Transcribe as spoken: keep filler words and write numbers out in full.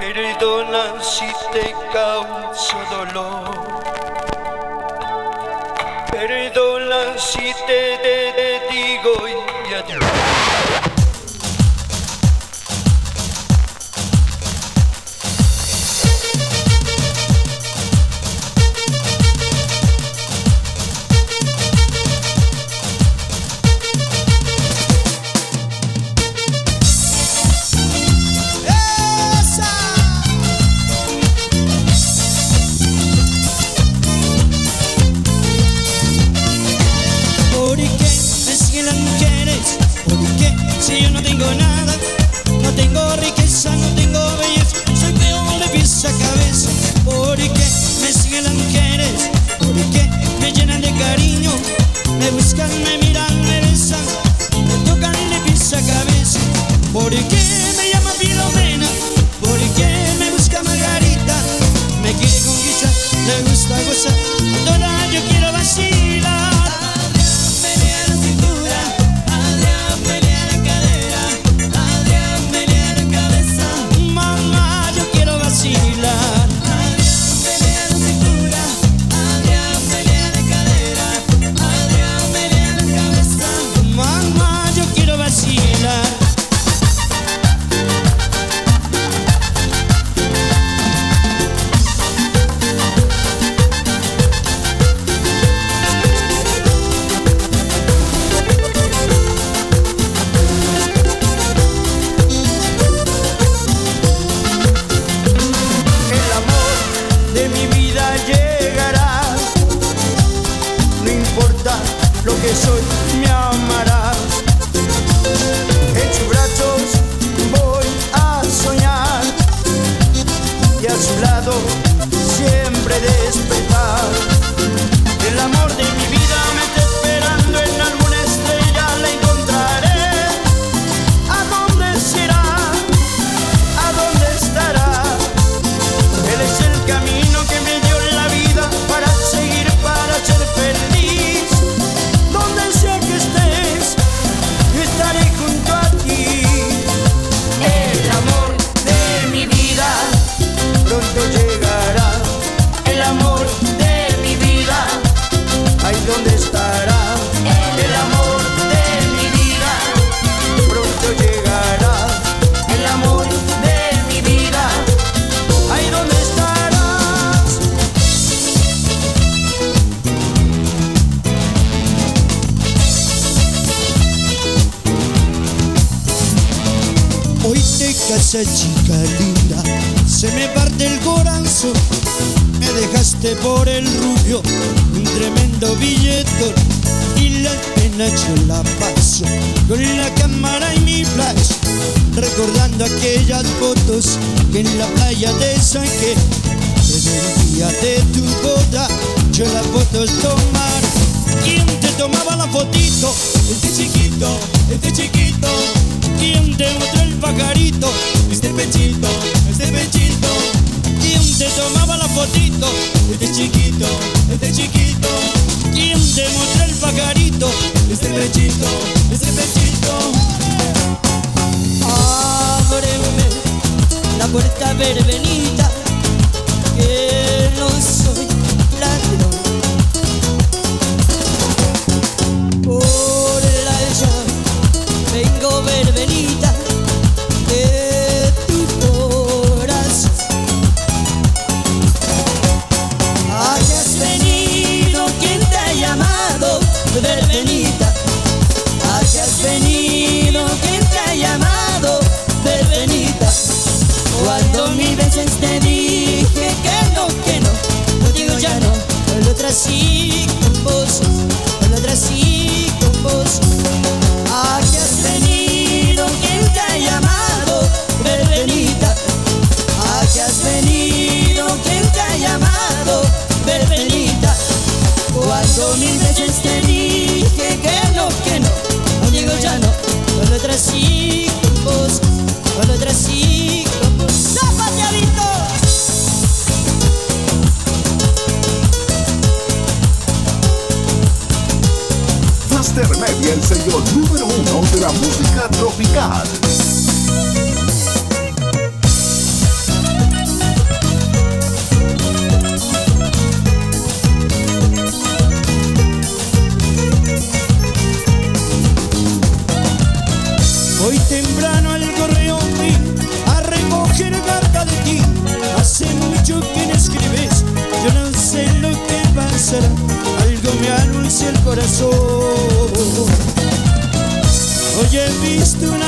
Perdona si te causo dolor. Perdona si te, te, te digo y adiós. Esa chica linda, se me parte el corazón. Me dejaste por el rubio, un tremendo billetón. Y la pena yo la paso con la cámara y mi flash, recordando aquellas fotos que en la playa te saqué. Desde el día de tu boda yo las fotos tomar. ¿Quién te tomaba la fotito? Este chiquito, este chiquito. ¿Quién te mostró el pajarito? Este pechito, este pechito. ¿Quién te tomaba la fotito? Este chiquito, este chiquito. ¿Quién te mostró el pajarito? Este pechito, este pechito. Ábreme la puerta, verbenita, que no soy ladrón. Por la llave vengo, verbenita, de tu corazón. Aquí has venido, ¿quién te ha llamado? Verbenita. Aquí has venido, ¿quién te ha llamado? Verbenita. Cuando mil veces te dije que no, que no, no digo ya no. Con la otra sí con vos, con la otra sí con vos. Aquí has venido, ¿quién te ha llamado? Verbenita. Aquí has venido, ¿quién te ha llamado? Verbenita. Cuando mil veces te dije que no, que no, no digo ya no. Con la otra sí con vos, con la otra sí con vos. ¡Zapateadito! Master Media, el sello número uno de la música tropical. cerca de ti. Hace mucho que no escribes, yo no sé lo que pasará. Algo me anuncia el corazón. Hoy he visto una